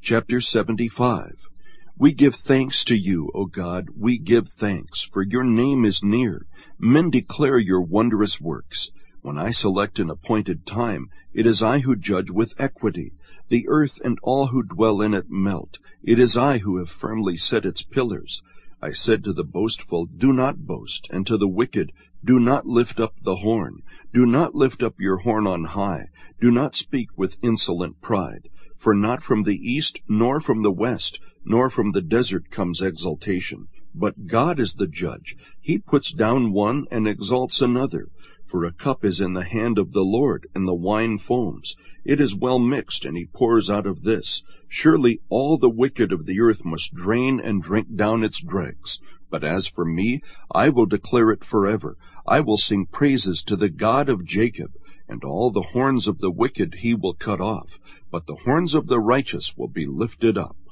Chapter 75. We give thanks to you, O God, we give thanks, for your name is near. Men declare your wondrous works. When I select an appointed time, it is I who judge with equity. The earth and all who dwell in it melt. It is I who have firmly set its pillars. I said to the boastful, do not boast, and to the wicked, do not lift up the horn. Do not lift up your horn on high. Do not speak with insolent pride. For not from the east, nor from the west, nor from the desert comes exaltation. But God is the judge. He puts down one and exalts another. For a cup is in the hand of the Lord, and the wine foams. It is well mixed, and he pours out of this. Surely all the wicked of the earth must drain and drink down its dregs. But as for me, I will declare it forever. I will sing praises to the God of Jacob. And all the horns of the wicked he will cut off, but the horns of the righteous will be lifted up.